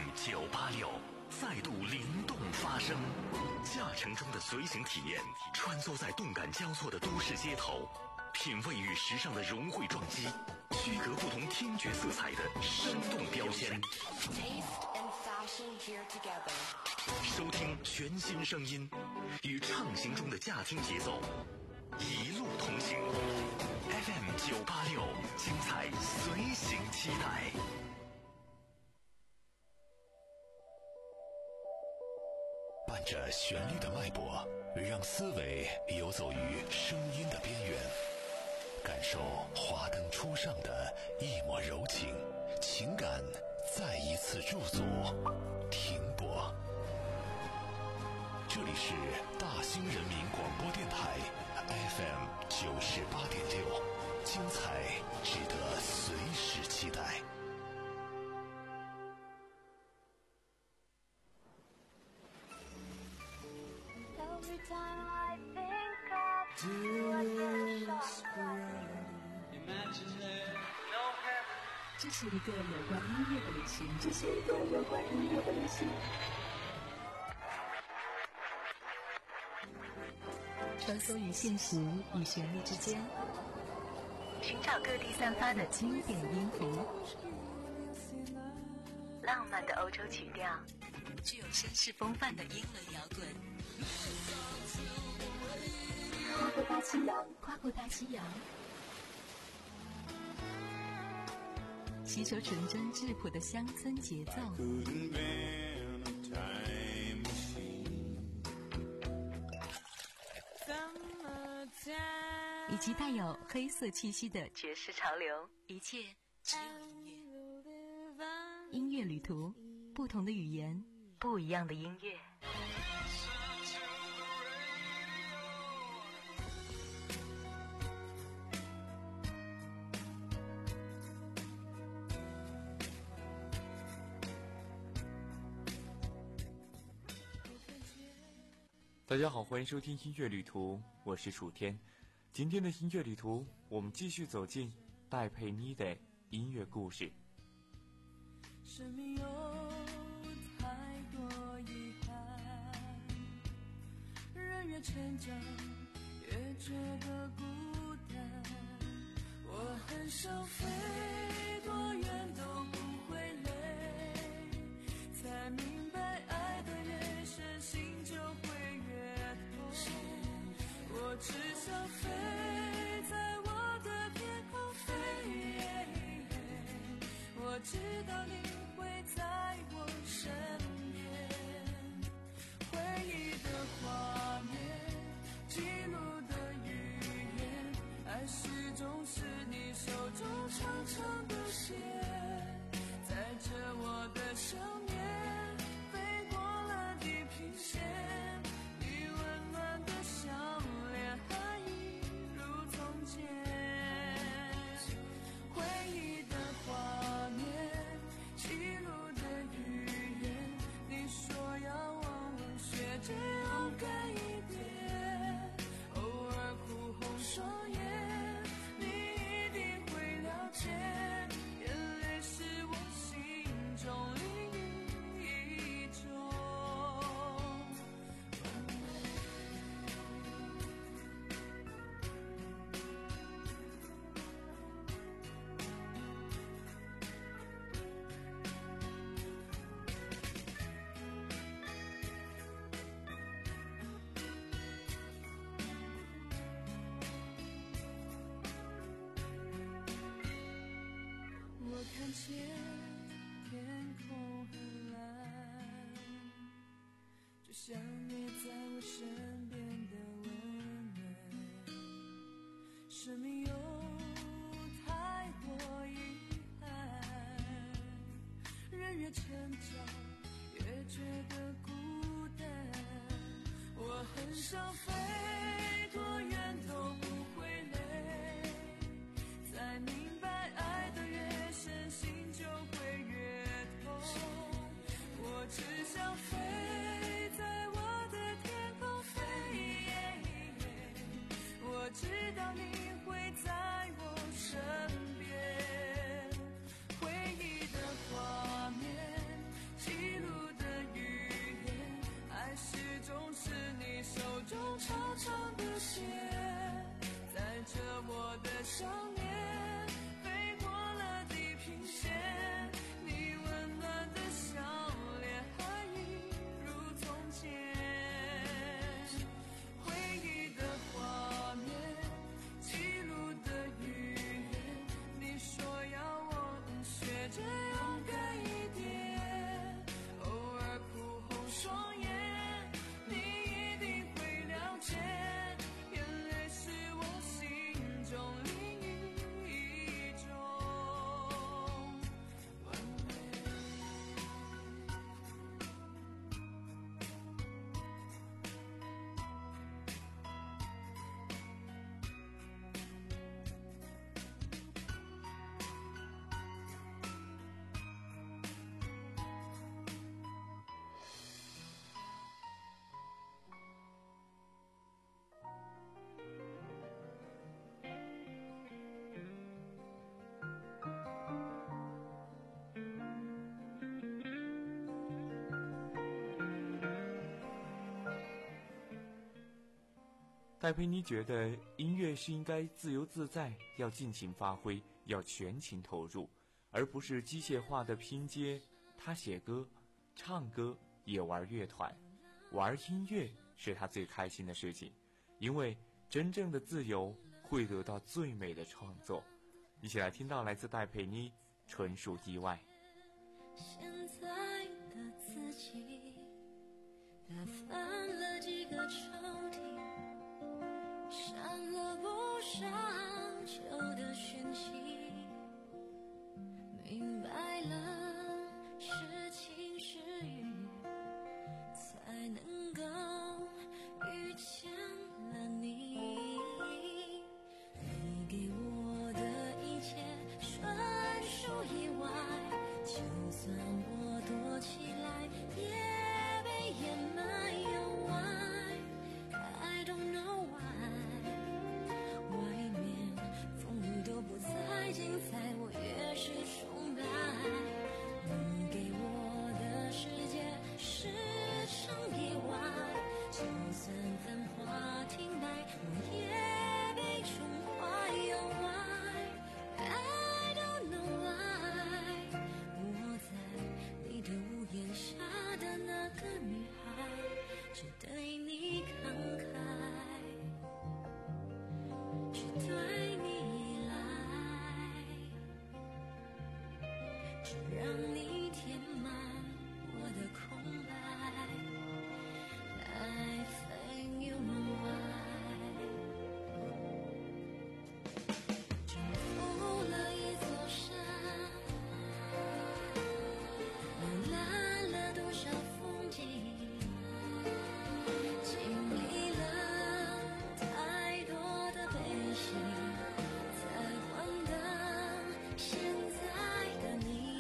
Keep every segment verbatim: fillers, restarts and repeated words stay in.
M 九八六再度灵动发声，驾乘中的随行体验，穿梭在动感交错的都市街头，品味与时尚的融汇撞击，区隔不同听觉色彩的生动标签。 Taste and fashion here together。 收听全新声音，与畅行中的驾听节奏，一路同行。F M 九八六，精彩随行期待。伴着旋律的脉搏，让思维游走于声音的边缘，感受华灯初上的一抹柔情，情感再一次驻足停泊。这里是大兴人民广播电台 F M 九十八点六，精彩值得随时期待。 这是一个有关音乐的旅行，这是一个有关音乐的旅行。穿梭于现实与旋律之间，寻找各地散发的经典音符，浪漫的欧洲曲调，具有绅士风范的英伦摇滚。跨过大西洋，跨过大西洋，吸收纯真质朴的乡村节奏，以及带有黑色气息的爵士潮流，一切只有音乐。音乐旅途，不同的语言，不一样的音乐。 大家好，欢迎收听音乐旅途，我是楚天。今天的音乐旅途，我们继续走进戴佩妮的音乐故事。 生命有太多遗憾，人越成长越觉得孤单，我很想飞多远都不会累，才明白爱的越深心就会越痛，我只想飞在我的天空飞，我知道你会在我身边，回忆的画面，记录的语言，爱始终是你手中长长的线，载着我的想念，飞过了地平线，你温暖的笑脸还一如从前，回忆的画面，记录的语言，你说要忘了学着勇敢一点，偶尔哭红双眼，你一定会了解，眼泪是我心中另一种。我看见天空很蓝，就像你在我身边的温暖，生命有太多遗憾，人越成长越觉得孤单，我很想飞多远都不会累，才明白爱的越深心就会越痛，我只想飞在我的天空飞，我知道你会在我身边，回忆的画面，记戴佩妮觉得音乐是应该自由自在，要尽情发挥，要全情投入，而不是机械化的拼接。她写歌、唱歌，也玩乐团，玩音乐是她最开心的事情，因为真正的自由会得到最美的创作。一起来听到来自戴佩妮，纯属意外。 现在的自己打翻了几个抽屉，删了不少旧的讯息，明白了是情是雨，才能够遇见了你。你给我的一切纯属意外，就算我躲起来也被掩埋。有 why I don't know why， 外面风雨都不再精彩，我越是崇拜。你给我的世界是场意外，就算繁华停摆，我也被宠坏。有 why I don't know why， 我在你的屋檐下的那个女孩，只对你慷慨，只对你依赖，只让你填满我的空白。I think you know why， 征服了一座山，浏览了多少风景，经历了太多的悲喜，才换得现在的你。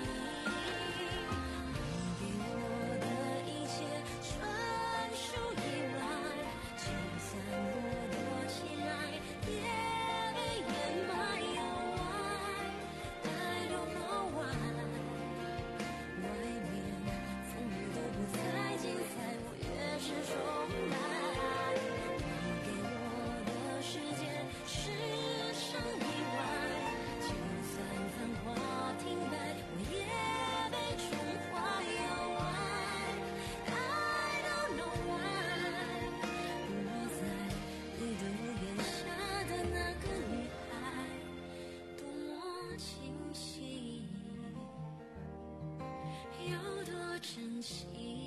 你给我的一切纯属意外，就算我躲起来也被掩埋。有 why I don't know why， 外面风雨都不再精彩，我越是崇拜。你给我的世界是场意外，就算繁华停摆，我也被宠坏。有 why I don't know why， 我在你的屋檐下的那个女孩，多么清晰，有多珍惜，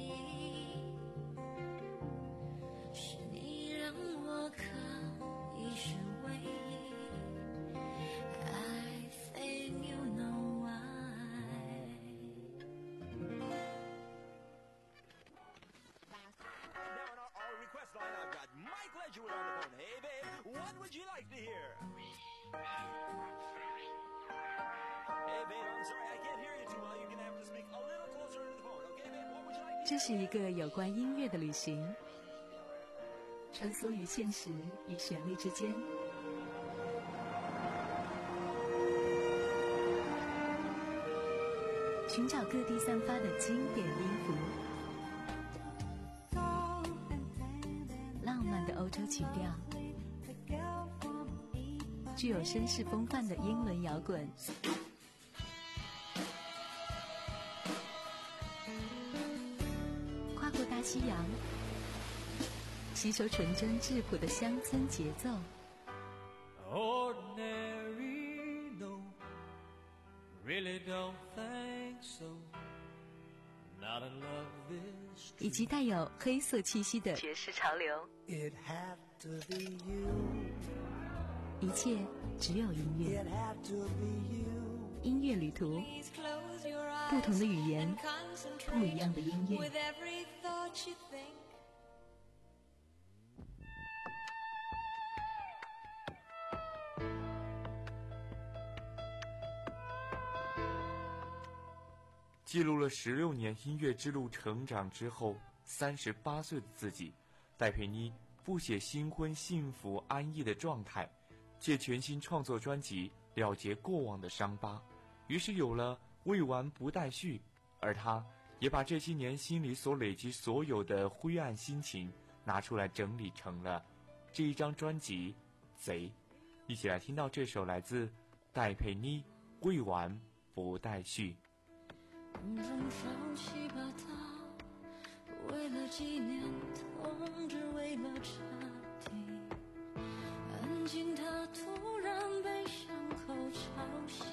是你让我可以是唯一。I think you know why。 Now on our, our request line, I've got Mike Ledgerwood on the phone. Hey, babe, what would you like to hear? Hey, babe, I'm sorry, I can't hear you too well. You're gonna have to speak a little closer to the phone, okay, babe? What would you like to 这是一个有关音乐的旅行，穿梭于现实与旋律之间，寻找各地散发的经典音符，浪漫的欧洲曲调，具有绅士风范的英伦摇滚，跨过大西洋，吸收纯真质朴的乡村节奏。 Ordinary, no, really don't think so. Not in love this 以及带有黑色气息的爵士潮流， It had to be you. 一切只有音乐。 It had to be you. 音乐旅途，不同的语言，不一样的音乐。 With every thought you think. 记录了十六年音乐之路成长之后，三十八岁的自己，戴佩妮不写新婚幸福安逸的状态，借全新创作专辑了结过往的伤疤，于是有了未完不待续。而他也把这些年心里所累积所有的灰暗心情拿出来整理成了这一张专辑《贼》，一起来听到这首来自戴佩妮《未完不待续》。 风中烧起把刀，为了纪念同志，为了彻底安静，他突然被伤口吵醒，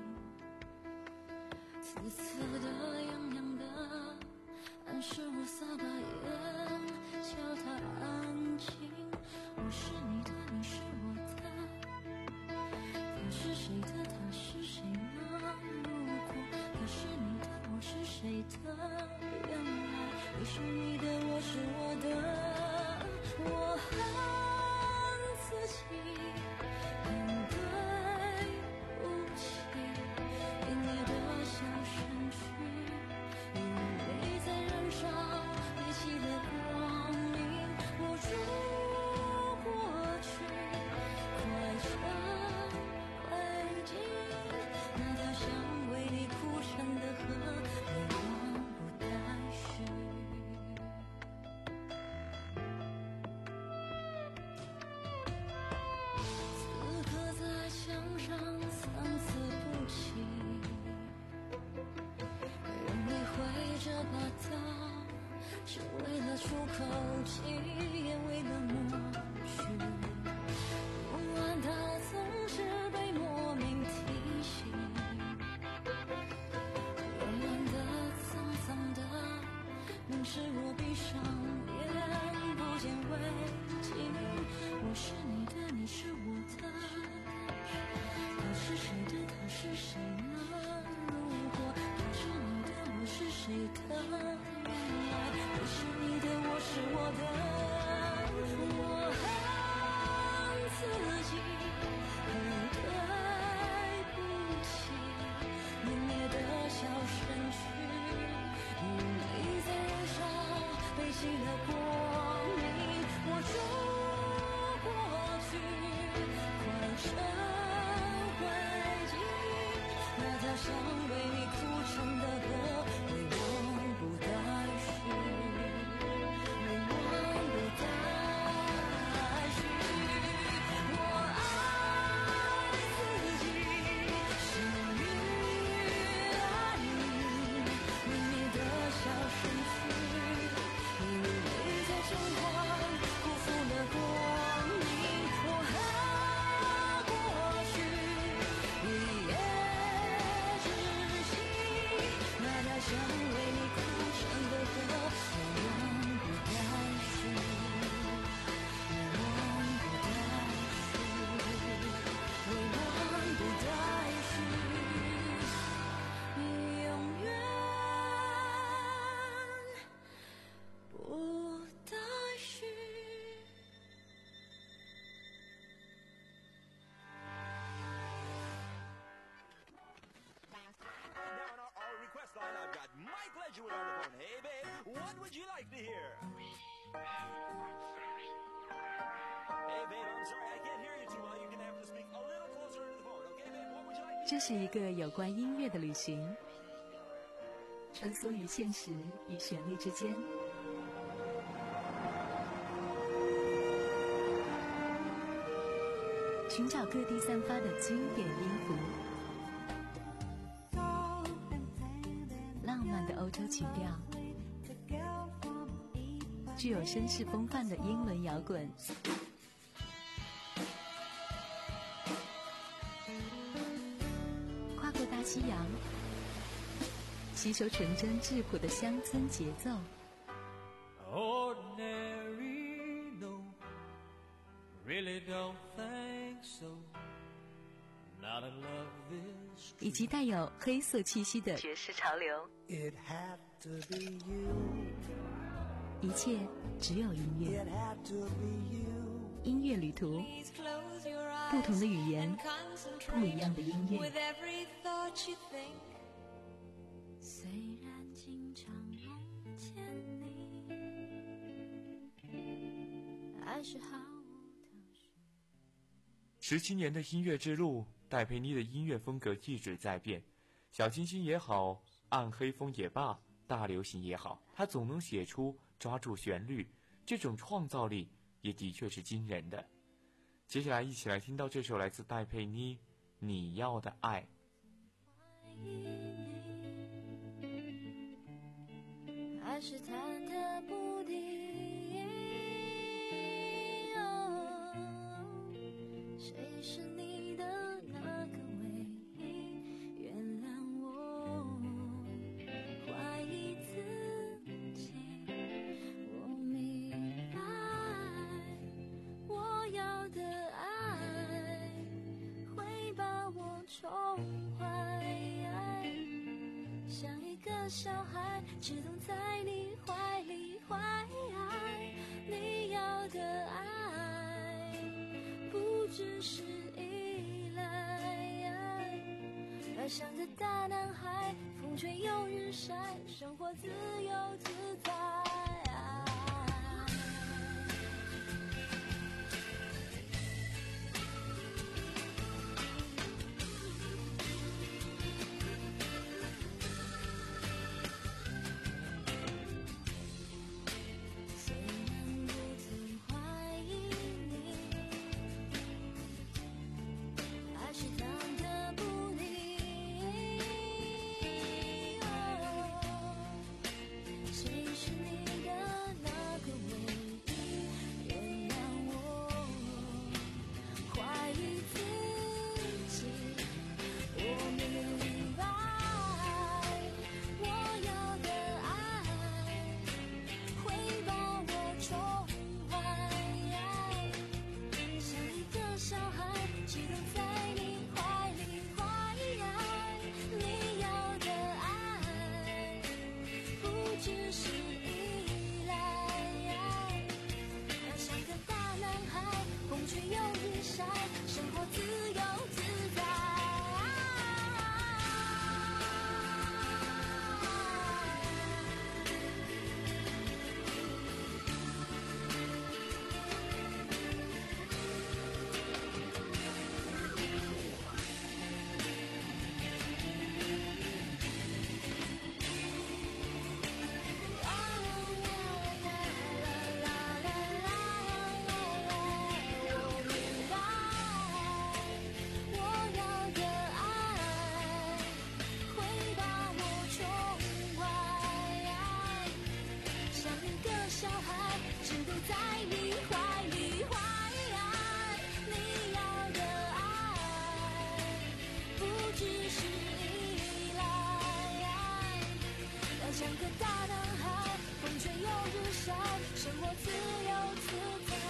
刺刺的痒痒的暗示我撒把盐，叫他安静。我是你的，你是我的，他是谁的，他是谁呢？如果他是你的，我是谁的？原来你是你的，我是我的。我恨自己，很对不起，给你的小身躯，因为在燃烧，背弃了光明，握住过去，快成灰烬。那条想为你哭成的河，未完不待续。此刻在墙上三次不起，用力挥着把刀，是为了出口气，也为了抹去不安，它总是被莫名提醒。软软的脏脏的，明示我闭上眼不见为净。我是你的，你是我的，他是谁的，他是谁呢？如果他是你的，我是谁的？原来你是你的，我是我的。我恨自己，很对不起，泯灭的小身躯，因为在燃烧，背弃了光明，握住过去，快成灰烬。那条想为你哭成的河，未完不待续，未完不待续。我爱自己，幸运爱你，泯灭的小身躯，因为在疯狂，辜负了光明。我恨过去，一夜窒息。那条想为你哭成的河，未完不待续，未完不待续，未完不待续，永远不待续。 Now on our, our request line, I've got Mike Ledgerwood on the phone. Hey, babe, what would you like to hear? Hey, babe, I'm sorry, I can't hear you too well. You're gonna have to speak a little closer into the phone, okay, babe? What would you like to 这是一个有关音乐的旅行，穿梭于现实与旋律之间。寻找各地散发的经典音符，浪漫的欧洲情调，具有绅士风范的英伦摇滚，跨过大西洋，吸收纯真质朴的乡村节奏。 Ordinary, no, really don't think so. Not in love this 以及带有黑色气息的爵士潮流， It had to be you. 一切只有音乐。 It had to be you. 音乐旅途，不同的语言，不一样的音乐。 With every thought you think， 虽然经常梦见你，还是毫无头绪。 十七年的音乐之路，戴佩妮的音乐风格一直在变，小清新也好，暗黑风也罢，大流行也好，她总能写出抓住旋律，这种创造力也的确是惊人的。接下来一起来听到这首来自戴佩妮《你要的爱》。 还是忐忑不定，哦，谁是你的那个唯一？原谅我怀疑自己，我明白我要的爱会把我宠坏，像一个小孩只懂在你怀里怀，你要的爱不只是依赖，而像个大男孩，风吹又日晒，生活自由自在。像个大男孩，风吹又日晒，生活自由自在。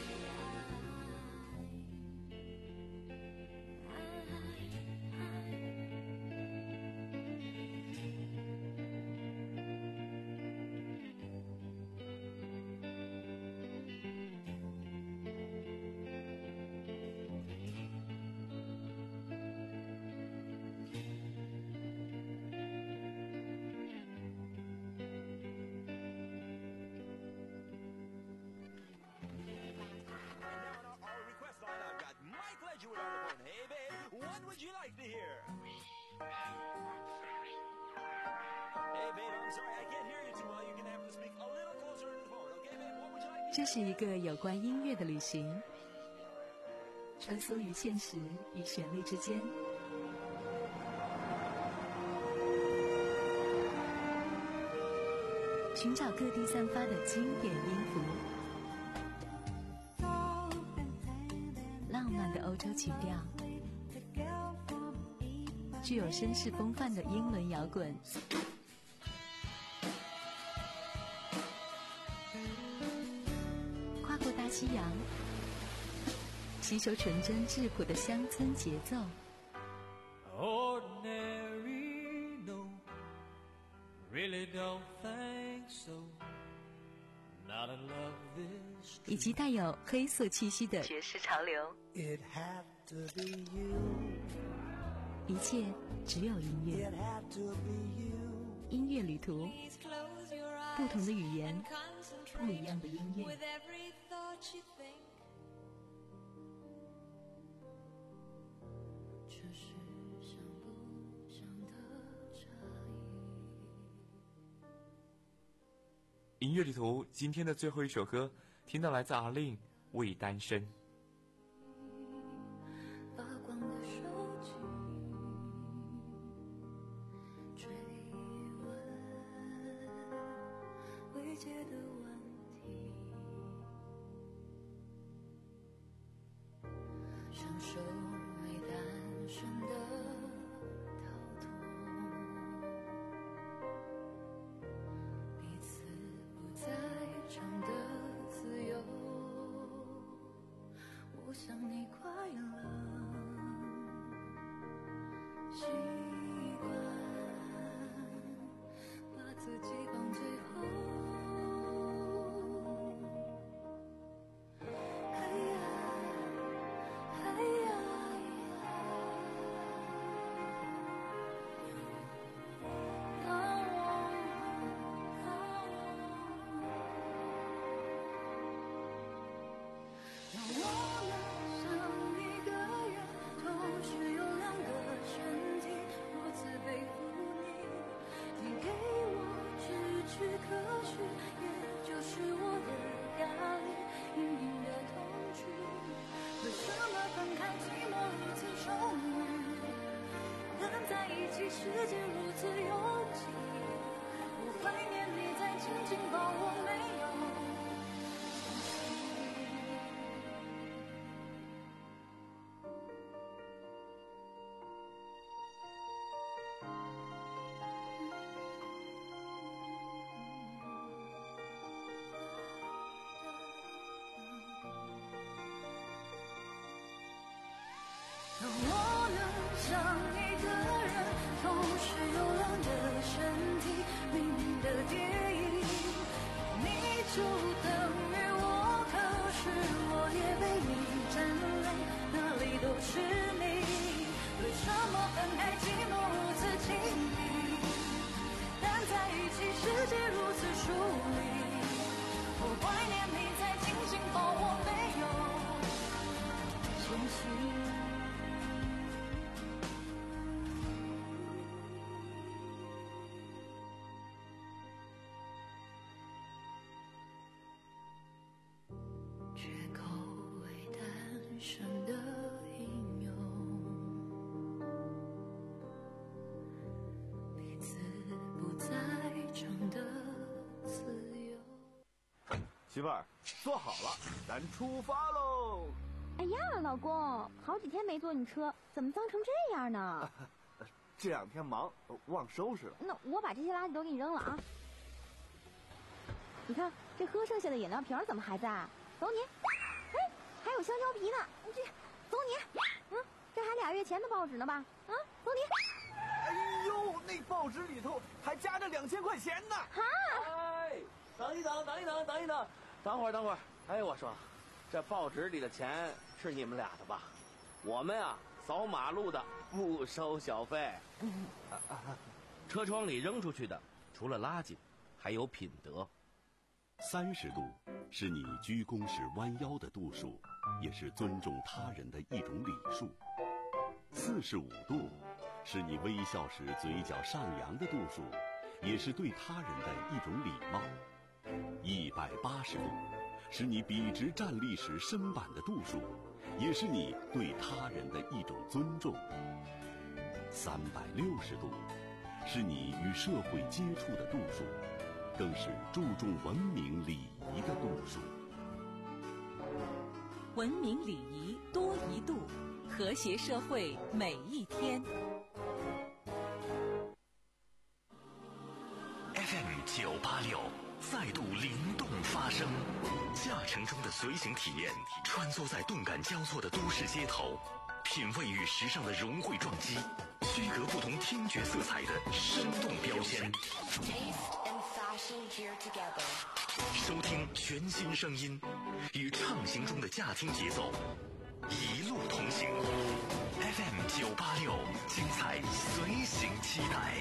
这是一个有关音乐的旅行，穿梭于现实与旋律之间，寻找各地散发的经典音符，浪漫的欧洲曲调，具有绅士风范的英伦摇滚，跨过大西洋，吸收纯真质朴的乡村节奏。 Ordinary, no, really don't think so. Not in love this. 以及带有黑色气息的爵士潮流。 It had to be you. 一切只有音乐。 It had to be you. 音乐旅途，不同的语言，不一样的音乐。 音乐旅途今天的最后一首歌，听到来自阿令未单身。 发光的手机追问未解的问题，享受未单身的逃脱，彼此不在场的自由，我想你快乐，习惯把自己放最后。哎呀，哎呀，当我，当我，让我能像一个人，同时有两个身体，如此背负你，你给我支持，可是也就是我的压力，隐隐的痛楚。为什么分开寂寞如此重郁，能在一起世界如此拥挤，我怀念你在紧紧抱我，没有惊喜。让我能像一个人，同时有两个身体，明明的电影，你就等于我，可是我也被你占领，哪里都是你，为什么分开寂寞如此亲密，但在一起世界如此疏离，我怀念你在紧紧抱我，没有惊喜。绝口未单身的应用，彼此不在场的自由。 媳妇儿，坐好了，咱出发喽！ 哎呀，老公，好几天没坐你车，怎么脏成这样呢？ 这两天忙，忘收拾了。 那我把这些垃圾都给你扔了啊！你看这喝剩下的饮料瓶怎么还在？走你！哎，还有香蕉皮呢，你这走你！嗯，这还俩月前的报纸呢吧？啊，走你！ 哎呦，那报纸里头还夹着两千块钱呢！ 哈！ 哎，等一等，等一等，等一等，等会儿，等会儿。哎，我说，这报纸里的钱是你们俩的吧？我们啊，扫马路的不收小费。 嗯啊啊啊、车窗里扔出去的，除了垃圾，还有品德。 三十度是你鞠躬时弯腰的度数，也是尊重他人的一种礼数。四十五度是你微笑时嘴角上扬的度数，也是对他人的一种礼貌。一百八十度是你笔直站立时身板的度数，也是你对他人的一种尊重。三百六十度是你与社会接触的度数，更是注重文明礼仪的度数。 文明礼仪多一度，和谐社会每一天。 F M 九八六再度灵动发声，驾乘中的随行体验，穿梭在动感交错的都市街头，品味与时尚的融汇撞击，区隔不同听觉色彩的生动标签。 Taste and fashion gear together. 收听全新声音，与畅行中的驾听节奏，一路同行。F M 九八六，精彩随行期待。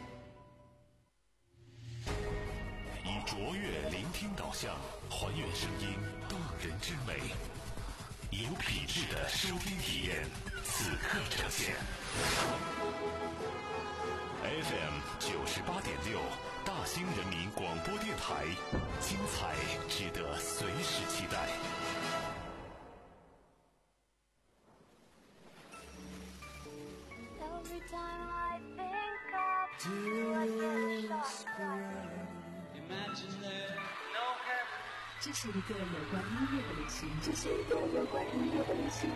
以卓越聆听导向，还原声音动人之美，有品质的收听体验，此刻呈现。F M 九十八点六，大兴人民广播电台，精彩值得随时期待。 这是一个有关音乐的旅行，这是一个有关音乐的旅行。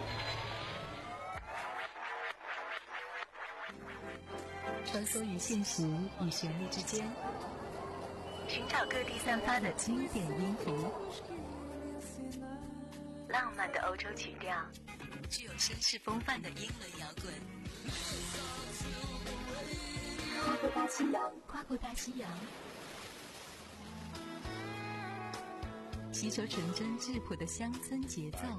穿梭于现实与旋律之间，寻找各地散发的经典音符，浪漫的欧洲曲调，具有绅士风范的英伦摇滚。跨过大西洋，跨过大西洋，吸收纯真质朴的乡村节奏，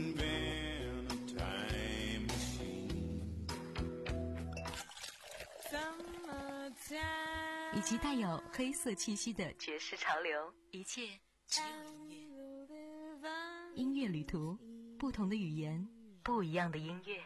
以及带有黑色气息的爵士潮流，一切只有音乐。音乐旅途，不同的语言，不一样的音乐。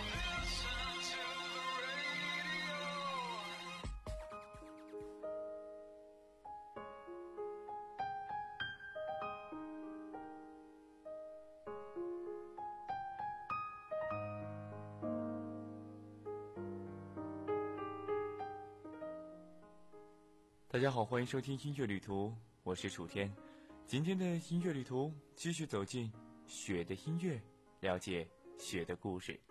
大家好，欢迎收听音乐旅途，我是楚天。今天的音乐旅途继续走进雪的音乐，了解雪的故事。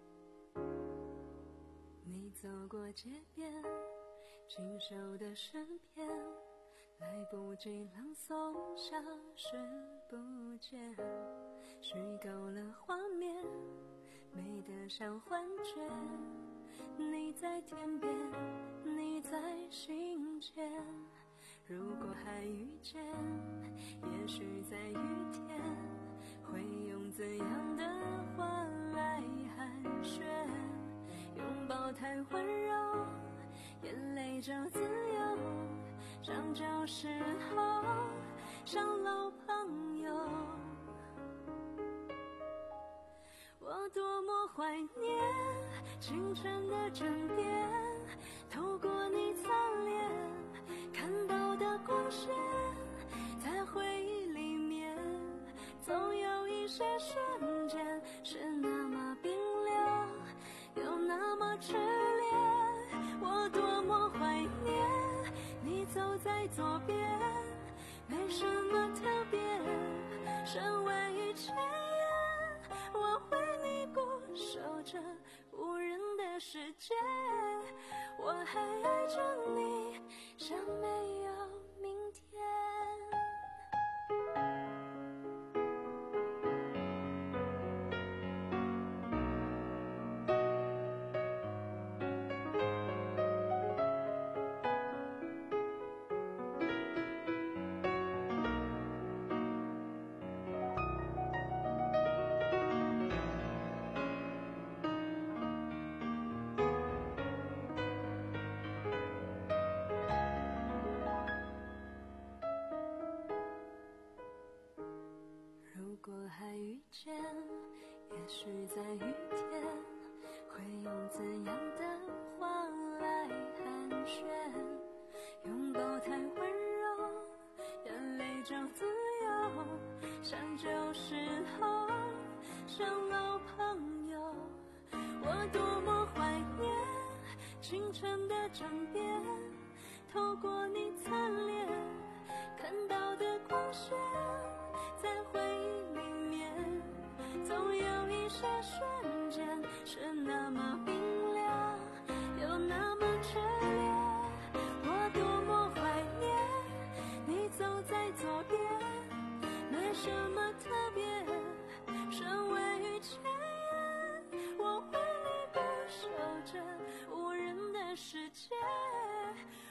你走过街边，清秀的诗篇，来不及朗诵，消失不见，虚构了画面，美得像幻觉。你在天边，你在心间，如果还遇见，也许在雨天，会用怎样的话来寒暄？拥抱太温柔，眼泪就自由，像旧时候，像老朋友。我多么怀念清晨的枕边，透过你侧脸看到的光线，在回忆里面总有一些瞬间是那么冰凉，又那么炽烈。我多么怀念你走在左边，没什么特别，身为一切我为你固守着无人的世界，我还爱着你，像没有明天。也许在雨天，会用怎样的话来寒暄？拥抱太温柔，眼泪就自由，像旧时候，像老朋友。我多么怀念清晨的枕边，透过你侧脸看到的光线，在回忆里面总有一些瞬间是那么冰凉，又那么炽烈。我多么怀念你走在左边，没什么特别，身为一切我为你固守着无人的世界，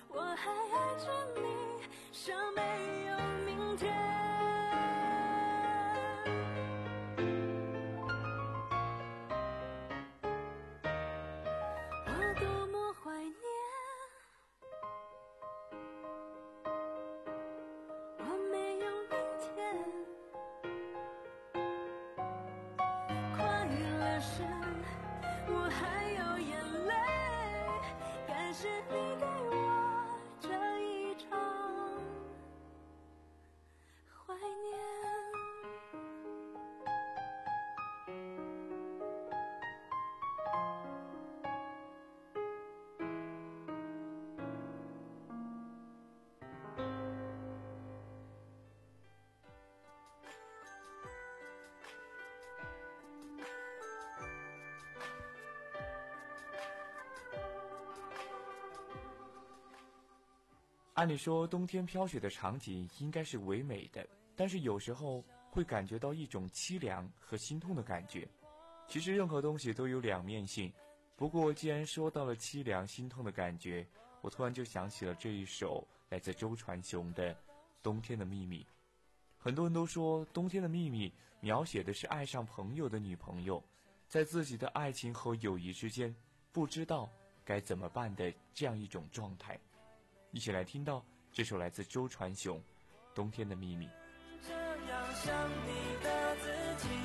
按理说冬天飘雪的场景应该是唯美的，但是有时候会感觉到一种凄凉和心痛的感觉。其实任何东西都有两面性，不过既然说到了凄凉心痛的感觉，我突然就想起了这一首来自周传雄的《冬天的秘密》。很多人都说冬天的秘密描写的是爱上朋友的女朋友，在自己的爱情和友谊之间不知道该怎么办的这样一种状态。一起来听到这首来自周传雄《冬天的秘密》。 这样想你的自己，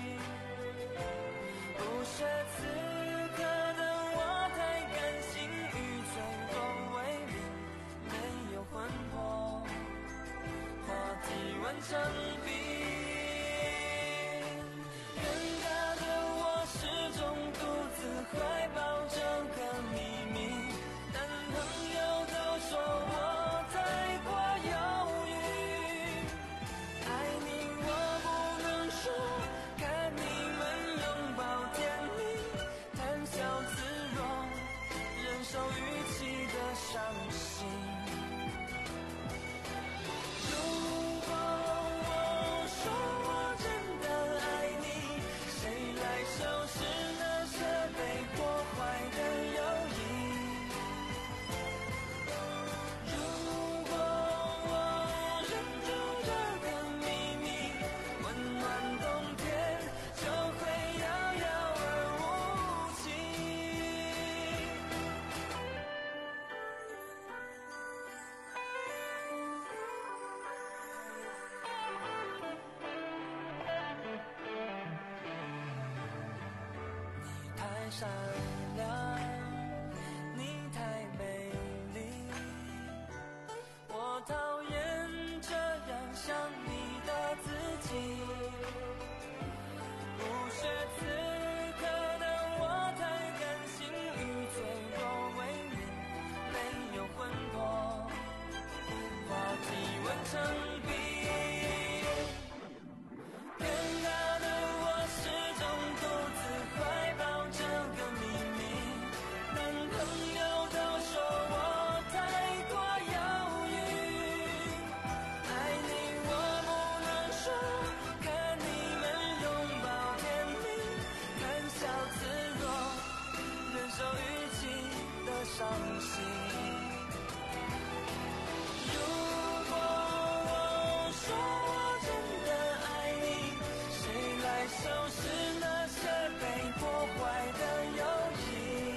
不是此刻的我太感性与脆弱为邻，没有魂魄，话题完成冰，尴尬的我始终独自怀抱这个秘密，男朋友都说我太过犹豫，爱你我不能说，看你们拥抱甜蜜，谈笑自若，忍受语气的伤心。如果我说我真的爱你，谁来收拾那些被破坏的友谊？如果我忍住这个秘密，温暖冬天就会遥遥而无期。你太善良，你太美丽，我讨厌这样想你的自己，不是此刻的我太感性与脆弱为邻，没有魂魄，话题完成冰，尴尬的我始终独自怀抱这个秘密，男朋友都说我太过犹豫，爱你我不能说，看你们拥抱甜蜜，谈笑自若，忍受语气的伤心。如果我说我真的爱你，谁来收拾那些被破坏的友谊？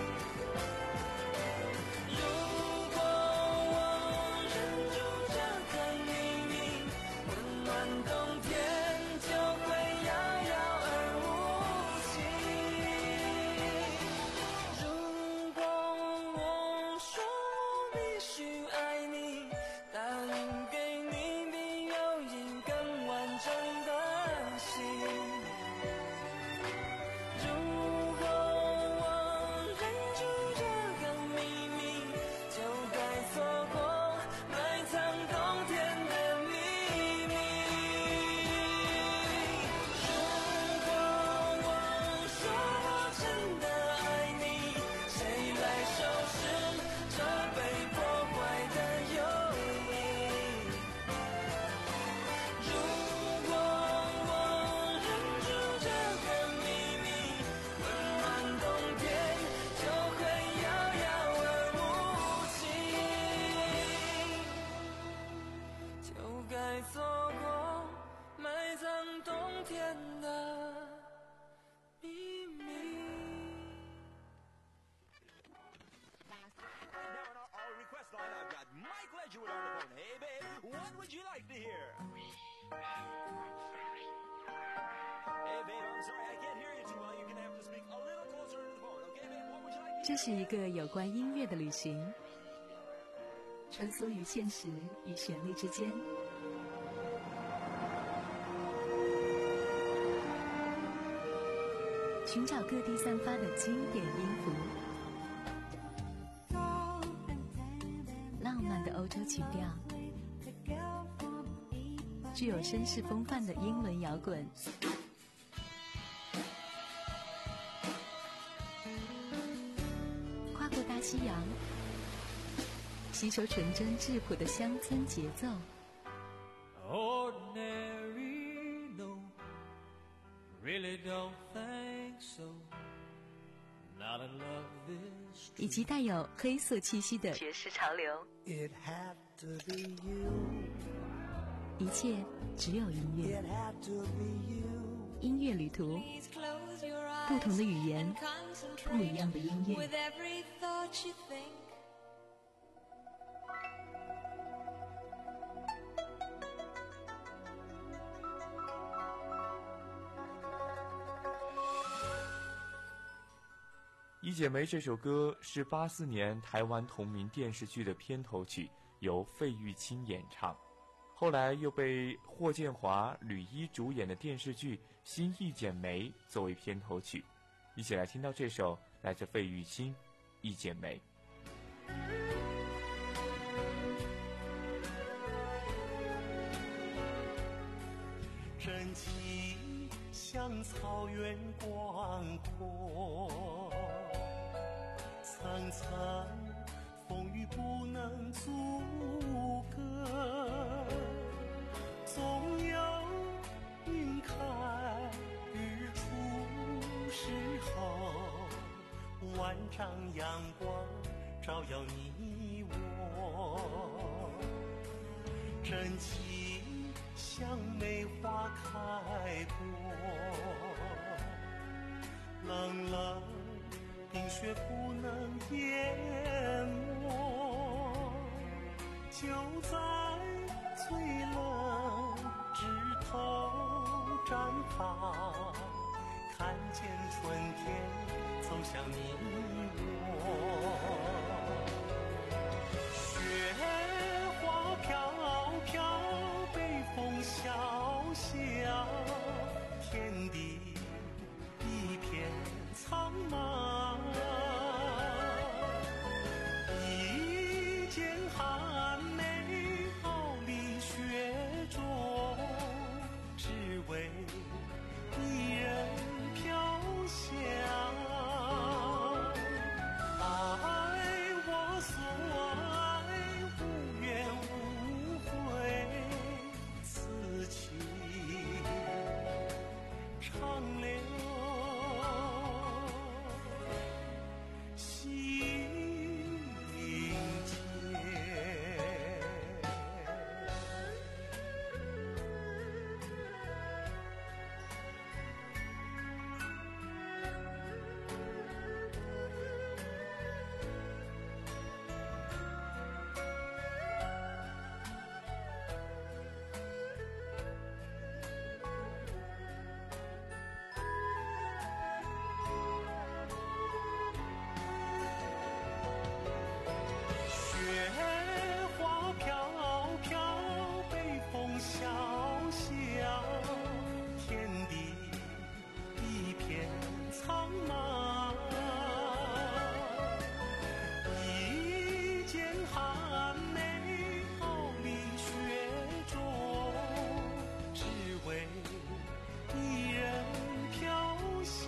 如果我忍住这个秘密，温暖冬天就会遥遥而无期。如果我说我必须爱你，答应给你比友谊更完整的心。如果我忍住这个秘密，就该错过埋藏冬天的秘密。如果我说我真的爱你，谁来收拾这被破坏的友谊？如果我忍住这个秘密，温暖冬天就会遥遥而无期，就该错过埋藏冬天的秘密。 Now on our, our request line, I've got Mike Ledgerwood on the phone. Hey, babe, what would you like to hear? Hey, babe, I'm sorry, I can't hear you too well. You're gonna have to speak a little closer to the phone, okay, babe? What would you like to 这是一个有关音乐的旅行，穿梭于现实与旋律之间。寻找各地散发的经典音符，浪漫的欧洲曲调，具有绅士风范的英伦摇滚，跨过大西洋，携吸收纯真质朴的乡村节奏。 Ordinary, no, really don't think so. Not in love this 以及带有黑色气息的爵士潮流。 It had to be you. 一切只有音乐。 It had to be you. 音乐旅途，不同的语言，不一样的音乐。 一剪梅这首歌是八四年台湾同名电视剧的片头曲，由费玉清演唱，后来又被霍建华、吕一主演的电视剧《新一剪梅》作为片头曲。一起来听到这首来自费玉清《一剪梅》。 真情像草原广阔，层层风雨不能阻隔，总有云开日出时候，万丈阳光照耀你我，真情像梅花开过，冷冷冰雪不能淹没，就在最冷枝头绽放，看见春天走向你我。雪花飘飘，北风萧萧，天地一片苍茫，一剪寒梅傲立雪中，只为一人飘香。爱我所爱，无怨无悔，此情长留心间。雪花飘飘，北风萧萧，天地一片苍茫，一剪寒梅傲立雪中，只为一人飘香。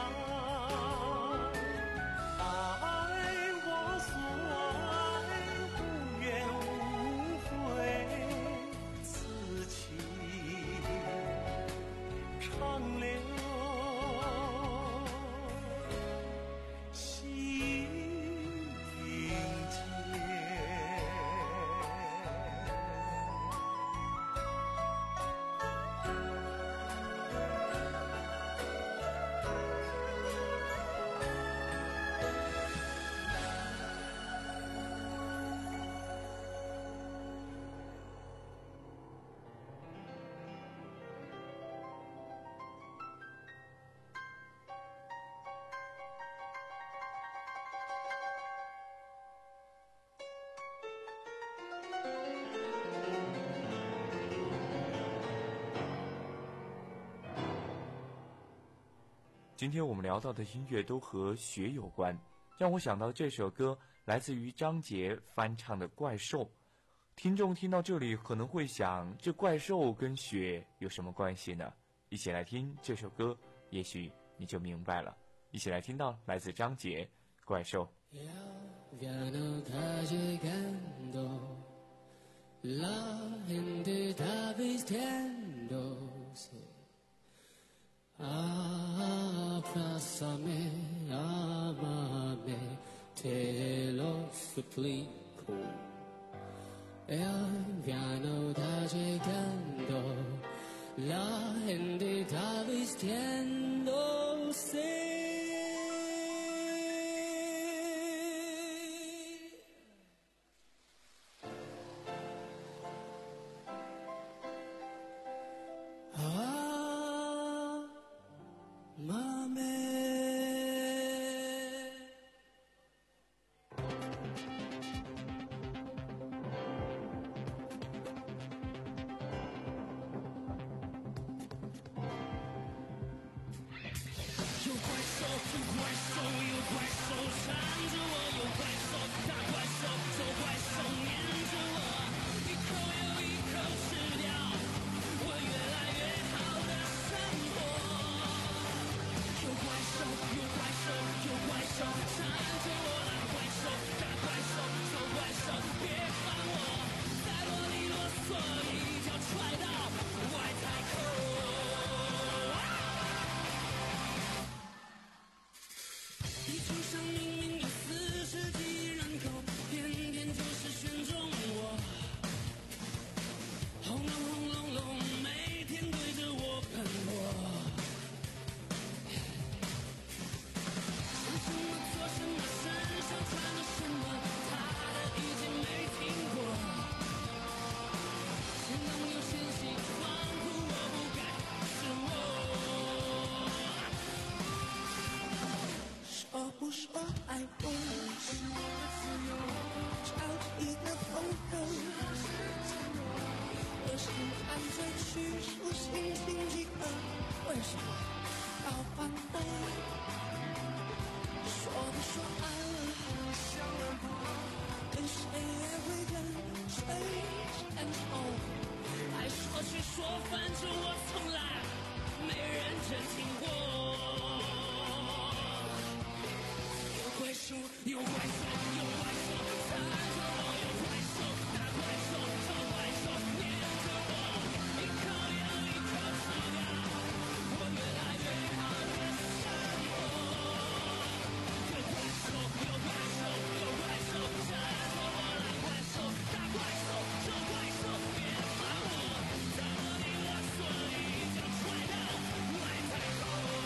爱我所爱，无怨无悔，此情长留心间。 今天我们聊到的音乐都和雪有关，让我想到这首歌来自于张杰翻唱的《怪兽》。听众听到这里可能会想，这怪兽跟雪有什么关系呢？一起来听这首歌，也许你就明白了。一起来听到来自张杰《怪兽》。 Piano cargando la gente está vistiéndose. Abrázame, amame, te lo suplico. El piano está llegando, la gente está vistiéndose. 不说爱我是找一个风格，我是按着叙述心情几何，为什么要反驳？说不说爱了，想了不，跟谁也会跟谁牵手。爱说去说，反正我从来没认真听过。怪兽，有怪兽，有怪兽，缠着我，有怪兽，大怪兽，小怪兽，黏着我，一口又一口吃掉，我越来越好的生活。有怪兽，有怪兽，有怪兽，缠着我，大怪兽，大怪兽，小怪兽，别烦我，在我你我所以就摔到外太空。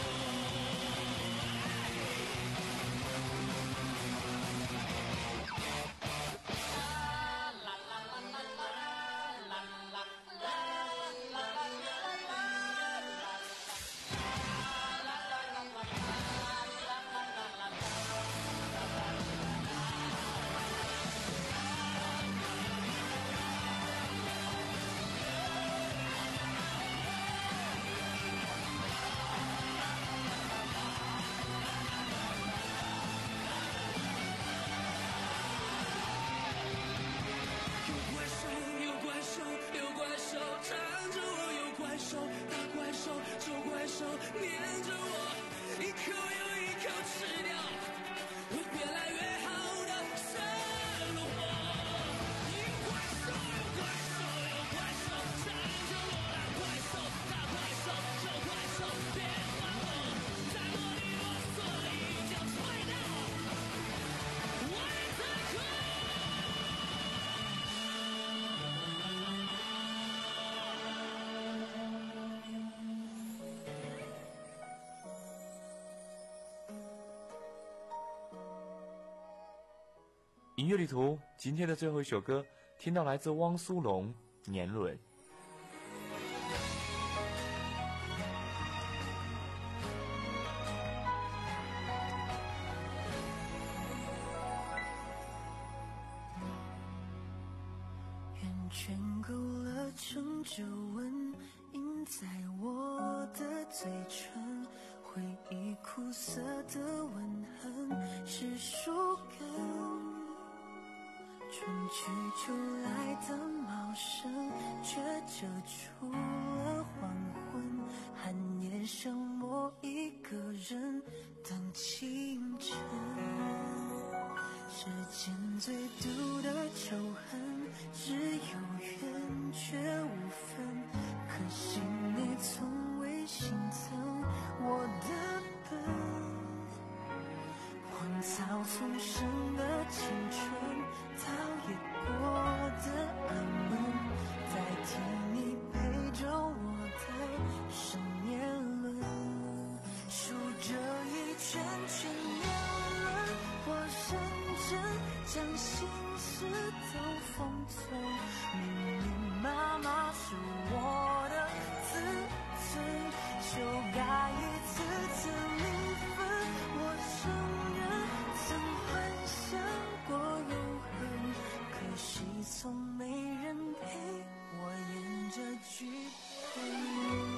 黏着我，一口又一口吃掉，会越来越好的生活。有怪兽，有怪兽，有怪兽，缠着我，大怪兽，大怪兽，小怪兽，别烦我，在我里我所以就踹到外太空。 音乐旅途今天的最后一首歌，听到来自汪苏泷《年轮》。 圆圈勾勒成皱纹，印在我的嘴唇，回忆苦涩的吻痕是树根，春去秋来的茂盛，却遮住了黄昏，寒夜剩我一个人等清晨。 丛生的青春，早已过得安稳，代替你陪着我的是年轮，数着一圈圈年轮，我认真将心事都封存，密密麻麻是我的自尊，修改一次次离分，我承认曾幻想过永恒，可惜从没人陪我演这剧本。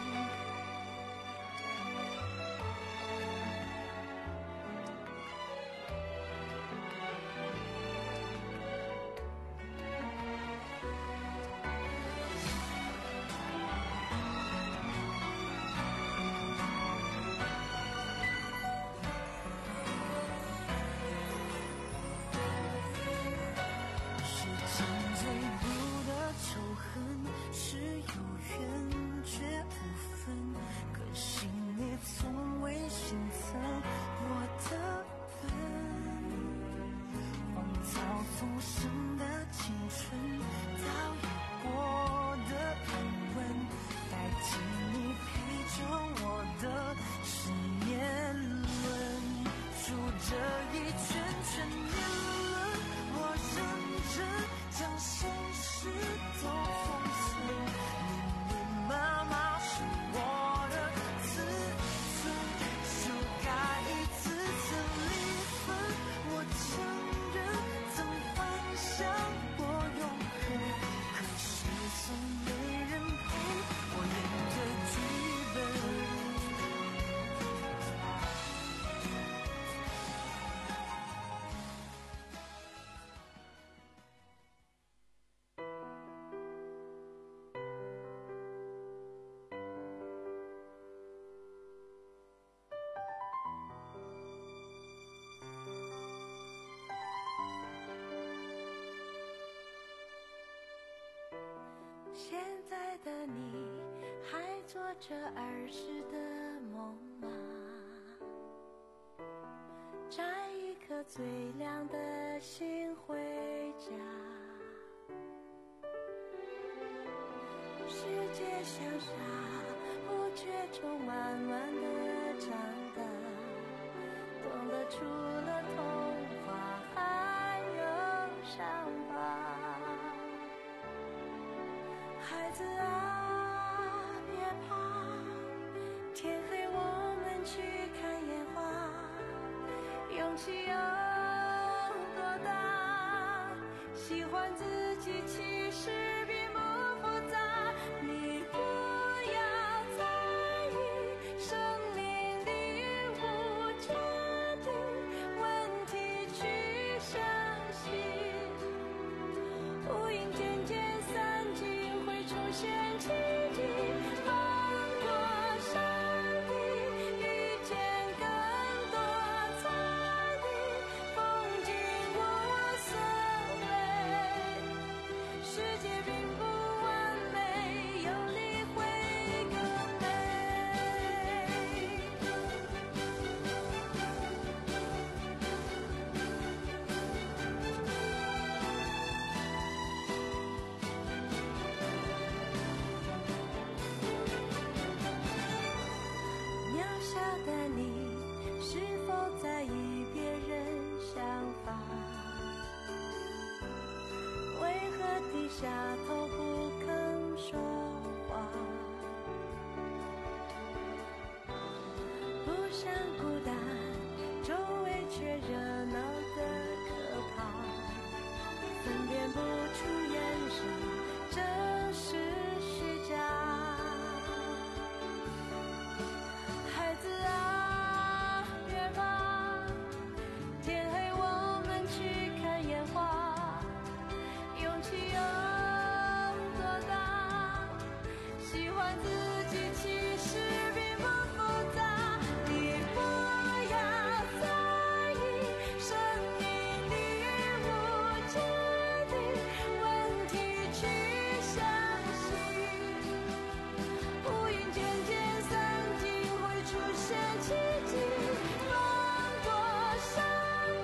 现在的你还做着儿时的梦吗？摘一颗最亮的星回家，世界像沙，不觉中慢慢的长大，懂得除了童话还有伤疤。孩子啊，别怕，天黑我们去看烟花，勇气有多大？喜欢自己其实并不复杂，你不要在意生命里无解的问题，去相信乌云渐渐散尽出现奇迹，翻过山顶，遇见更多彩丽风景无所谓。世界并不完美，有你会更美。渺小的你，是否在意别人想法？为何低下头不肯说话？不想孤单，周围却热闹得可怕，分辨不出眼神真实虚假。孩子啊，别怕，天黑我们去看烟花，勇气有多大？喜欢自己其实并不复杂，你不要在意生命里无解的问题，去相信乌云渐渐散尽会出现奇迹，翻过山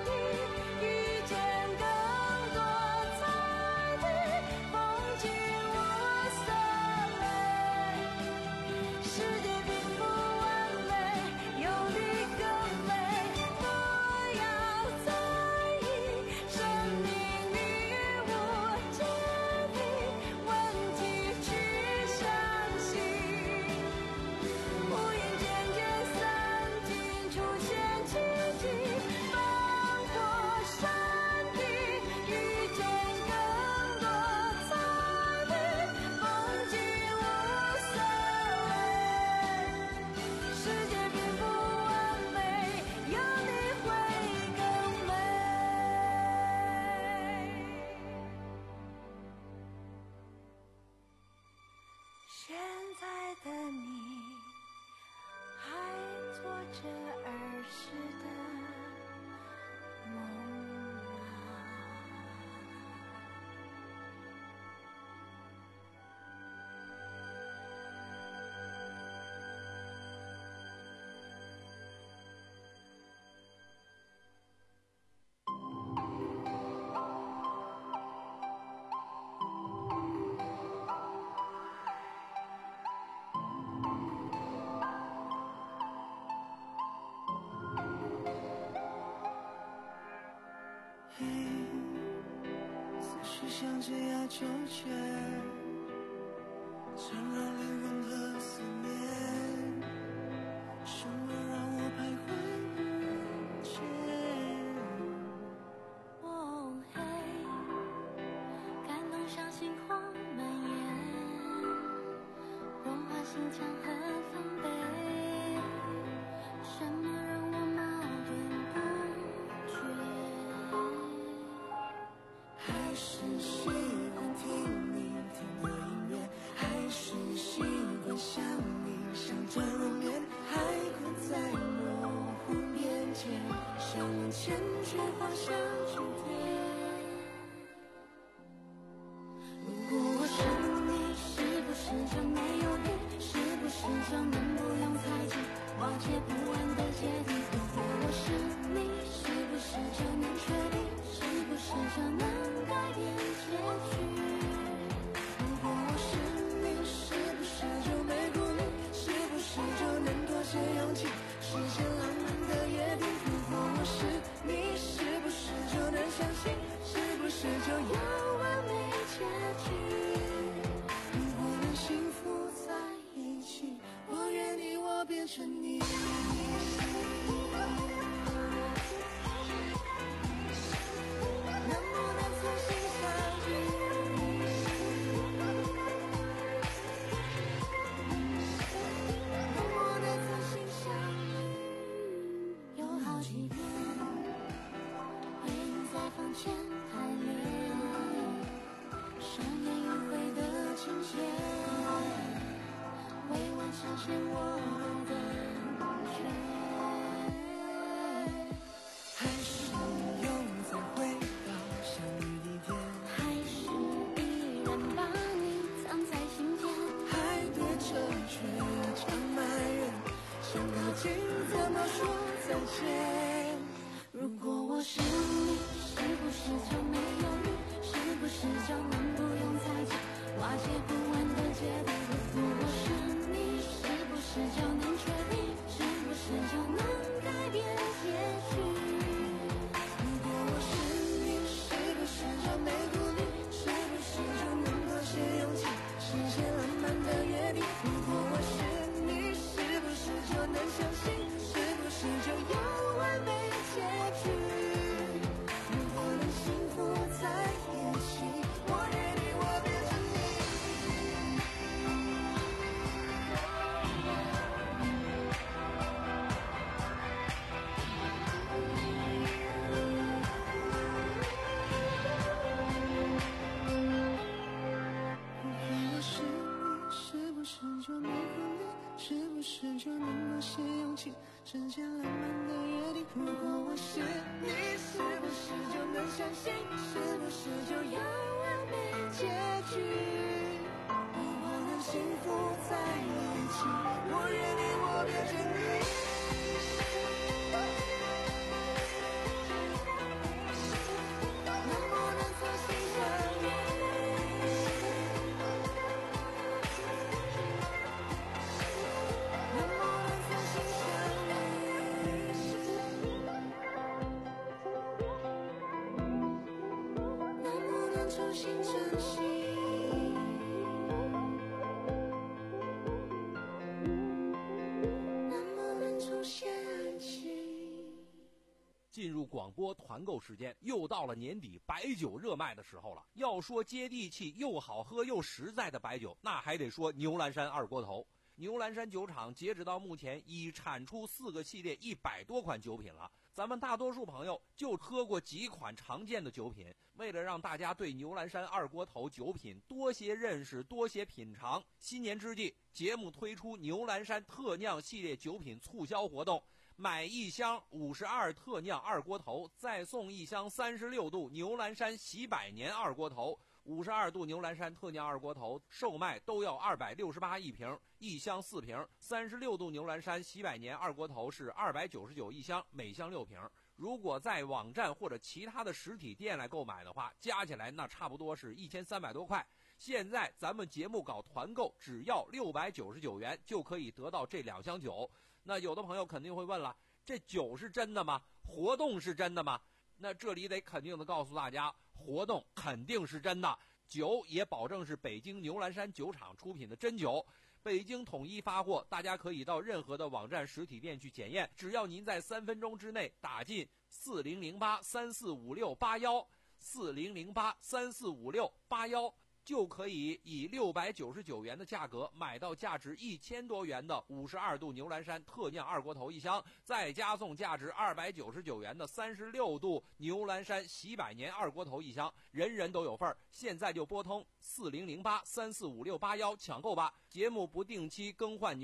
着儿时的梦像这样纠结，缠绕灵魂和思念，什么让我徘徊不前？ 哦嘿，感动像星火蔓延，融化心墙和防备，什么让我矛盾不决？ 还是习惯听你听的音乐，还是习惯想你想着入眠，还困在模糊边界，想往前却滑向终点。如果我是你，是不是就没有你？是不是就能不用猜忌瓦解不完的结局？如果我是你，是不是就能确定？是不是就能改变结局？如果我是你，是不是就没顾虑？是不是就能多些勇气，实现浪漫的约定？如果我是你，是不是就能相信？是不是就要完美结局？如果能幸福在一起，我愿你我变成你。实现我的缺，还是又再回到相遇地点， 还是依然把你藏在心间， 还对着倔强埋怨，想靠近怎么说再见？ 如果我是你，是不是就没有你？是不是就能不用猜忌瓦解不完的结局？如果我是你，是不是就能确定？是不是就能改变结局？ 如果我是你，是不是就没顾虑？是不是就能多些勇气，实现浪漫的约定？如果我是你，是不是就能相信？是不是就要完美结局？如果能幸福在一起，我愿你我变成你。是不是就能多些勇气，实现浪漫的约定？如果我是你，是不是就能相信？是不是就要完美结局？如果能幸福在一起，我愿你我变成你。 进入广播团购时间，又到了年底白酒热卖的时候了。要说接地气又好喝又实在的白酒，那还得说牛栏山二锅头。牛栏山酒厂截止到目前已产出四个系列一百多款酒品了。咱们大多数朋友就喝过几款常见的酒品，为了让大家对牛栏山二锅头酒品多些认识多些品尝，新年之际节目推出牛栏山特酿系列酒品促销活动， 买一箱五十二特酿二锅头，再送一箱三十六度牛栏山喜百年二锅头。五十二度牛栏山特酿二锅头售卖都要二百六十八一瓶，一箱四瓶。三十六度牛栏山喜百年二锅头是二百九十九一箱，每箱六瓶。如果在网站或者其他的实体店来购买的话，加起来那差不多是一千三百多块。现在咱们节目搞团购，只要六百九十九元就可以得到这两箱酒。那有的朋友肯定会问了，这酒是真的吗？活动是真的吗？那这里得肯定的告诉大家，活动肯定是真的，酒也保证是北京牛栏山酒厂出品的真酒，北京统一发货，大家可以到任何的网站实体店去检验，只要您在三分钟之内打进四零零八三四五六八幺四零零八三四五六八幺，就可以以六百九十九元的价格买到价值一千多元的五十二度牛栏山特酿二锅头一箱，再加送价值二百九十九元的三十六度牛栏山喜百年二锅头一箱，人人都有份儿。现在就拨通四零零八三四五六八幺抢购吧。节目不定期更换